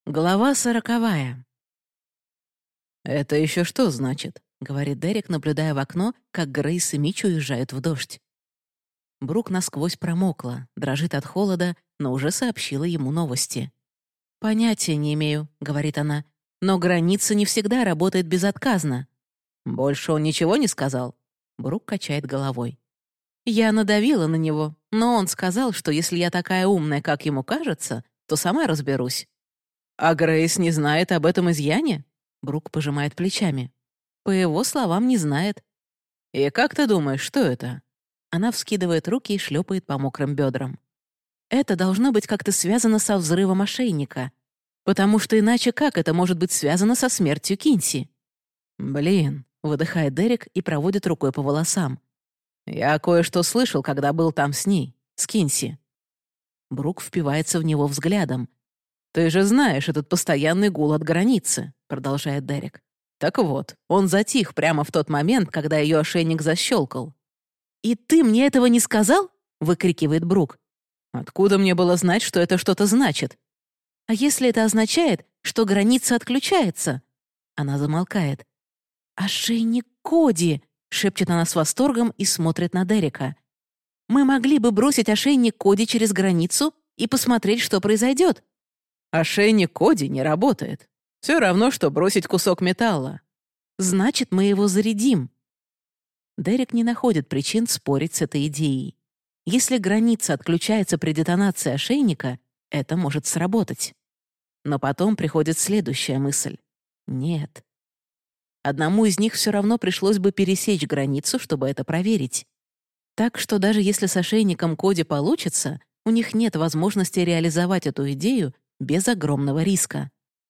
Глава 40. «Это еще что значит?» — говорит Дерек, наблюдая в окно, как Грейс и Митч уезжают в дождь. Брук насквозь промокла, дрожит от холода, но уже сообщила ему новости. «Понятия не имею», — говорит она, «но граница не всегда работает безотказно». «Больше он ничего не сказал?» Брук качает головой. «Я надавила на него, но он сказал, что если я такая умная, как ему кажется, то сама разберусь». «А Грейс не знает об этом изъяне?» Брук пожимает плечами. «По его словам, не знает». «И как ты думаешь, что это?» Она вскидывает руки и шлепает по мокрым бедрам. «Это должно быть как-то связано со взрывом ошейника. Потому что иначе как это может быть связано со смертью Кинси?» «Блин», — выдыхает Дерек и проводит рукой по волосам. «Я кое-что слышал, когда был там с ней, с Кинси». Брук впивается в него взглядом. «Ты же знаешь этот постоянный гул от границы», — продолжает Дерек. «Так вот, он затих прямо в тот момент, когда ее ошейник защелкал». «И ты мне этого не сказал?» — выкрикивает Брук. «Откуда мне было знать, что это что-то значит?» «А если это означает, что граница отключается?» Она замолкает. «Ошейник Коди!» — шепчет она с восторгом и смотрит на Дерека. «Мы могли бы бросить ошейник Коди через границу и посмотреть, что произойдет». «Ошейник Коди не работает. Все равно, что бросить кусок металла». «Значит, мы его зарядим». Дерек не находит причин спорить с этой идеей. Если граница отключается при детонации ошейника, это может сработать. Но потом приходит следующая мысль. Нет. Одному из них все равно пришлось бы пересечь границу, чтобы это проверить. Так что даже если с ошейником Коди получится, у них нет возможности реализовать эту идею без огромного риска.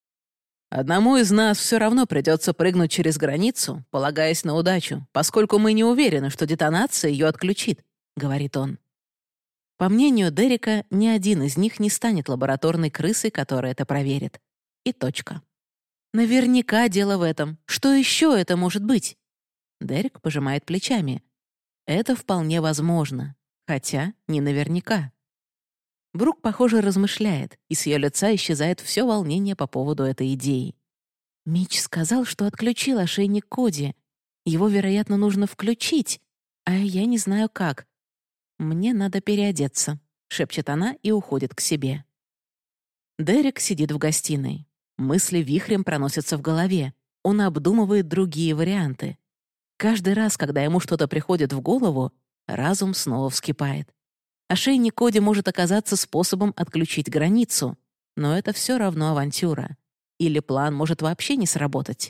«Одному из нас все равно придется прыгнуть через границу, полагаясь на удачу, поскольку мы не уверены, что детонация ее отключит», — говорит он. По мнению Дерека, ни один из них не станет лабораторной крысой, которая это проверит. И точка. Наверняка дело в этом. Что еще это может быть? Дерек пожимает плечами. Это вполне возможно, хотя не наверняка. Брук, похоже, размышляет, и с ее лица исчезает все волнение по поводу этой идеи. Митч сказал, что отключил ошейник Коди. Его, вероятно, нужно включить, а я не знаю как. «Мне надо переодеться», — шепчет она и уходит к себе. Дерек сидит в гостиной. Мысли вихрем проносятся в голове. Он обдумывает другие варианты. Каждый раз, когда ему что-то приходит в голову, разум снова вскипает. Ошейник Коди может оказаться способом отключить границу, но это все равно авантюра. Или план может вообще не сработать.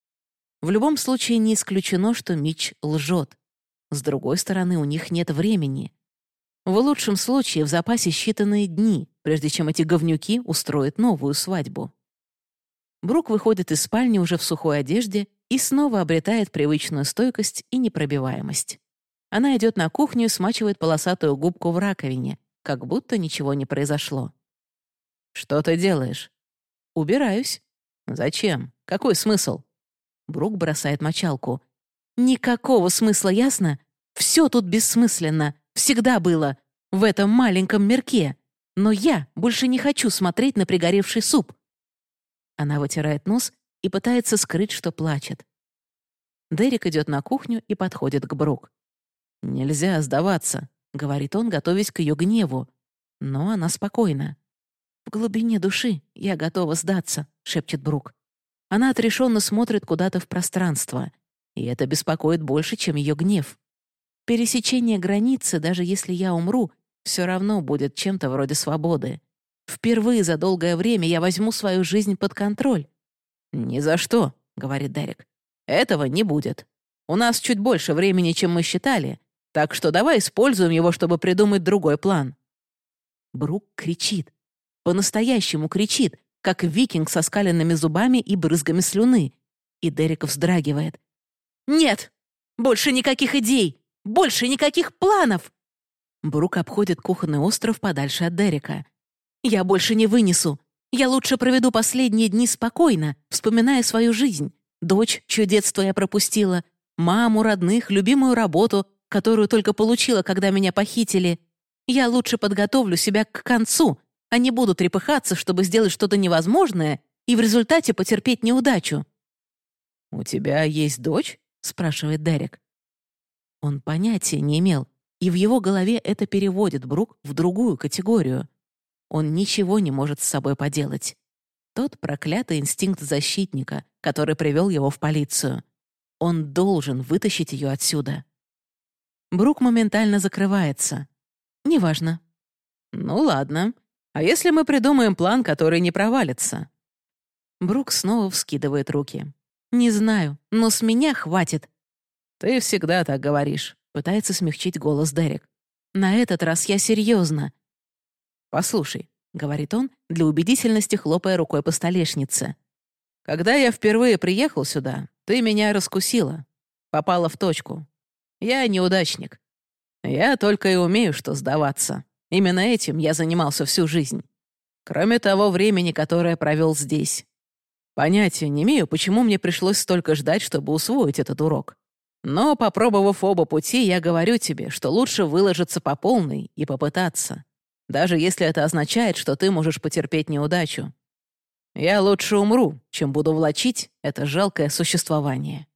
В любом случае не исключено, что Митч лжет. С другой стороны, у них нет времени. В лучшем случае в запасе считанные дни, прежде чем эти говнюки устроят новую свадьбу. Брук выходит из спальни уже в сухой одежде и снова обретает привычную стойкость и непробиваемость. Она идет на кухню и смачивает полосатую губку в раковине, как будто ничего не произошло. «Что ты делаешь?» «Убираюсь». «Зачем? Какой смысл?» Брук бросает мочалку. «Никакого смысла, ясно? Все тут бессмысленно. Всегда было. В этом маленьком мирке. Но я больше не хочу смотреть на пригоревший суп». Она вытирает нос и пытается скрыть, что плачет. Дерек идет на кухню и подходит к Брук. «Нельзя сдаваться», — говорит он, готовясь к ее гневу. Но она спокойна. «В глубине души я готова сдаться», — шепчет Брук. Она отрешенно смотрит куда-то в пространство, и это беспокоит больше, чем ее гнев. Пересечение границы, даже если я умру, все равно будет чем-то вроде свободы. Впервые за долгое время я возьму свою жизнь под контроль. «Ни за что», — говорит Дерек. «Этого не будет. У нас чуть больше времени, чем мы считали, так что давай используем его, чтобы придумать другой план». Брук кричит. По-настоящему кричит, как викинг со скаленными зубами и брызгами слюны. И Дерек вздрагивает. «Нет! Больше никаких идей! Больше никаких планов!» Брук обходит кухонный остров подальше от Дерека. «Я больше не вынесу. Я лучше проведу последние дни спокойно, вспоминая свою жизнь. Дочь, чье детство я пропустила, маму, родных, любимую работу, которую только получила, когда меня похитили. Я лучше подготовлю себя к концу, а не буду трепыхаться, чтобы сделать что-то невозможное и в результате потерпеть неудачу». «У тебя есть дочь?» — спрашивает Дерек. Он понятия не имел, и в его голове это переводит Брук в другую категорию. Он ничего не может с собой поделать. Тот проклятый инстинкт защитника, который привел его в полицию. Он должен вытащить ее отсюда. Брук моментально закрывается. «Неважно». «Ну ладно. А если мы придумаем план, который не провалится?» Брук снова вскидывает руки. «Не знаю, но с меня хватит». «Ты всегда так говоришь», — пытается смягчить голос Дерек. «На этот раз я серьезно». «Послушай», — говорит он, для убедительности хлопая рукой по столешнице. «Когда я впервые приехал сюда, ты меня раскусила. Попала в точку. Я неудачник. Я только и умею что сдаваться. Именно этим я занимался всю жизнь. Кроме того времени, которое провел здесь. Понятия не имею, почему мне пришлось столько ждать, чтобы усвоить этот урок. Но, попробовав оба пути, я говорю тебе, что лучше выложиться по полной и попытаться. Даже если это означает, что ты можешь потерпеть неудачу. Я лучше умру, чем буду влачить это жалкое существование».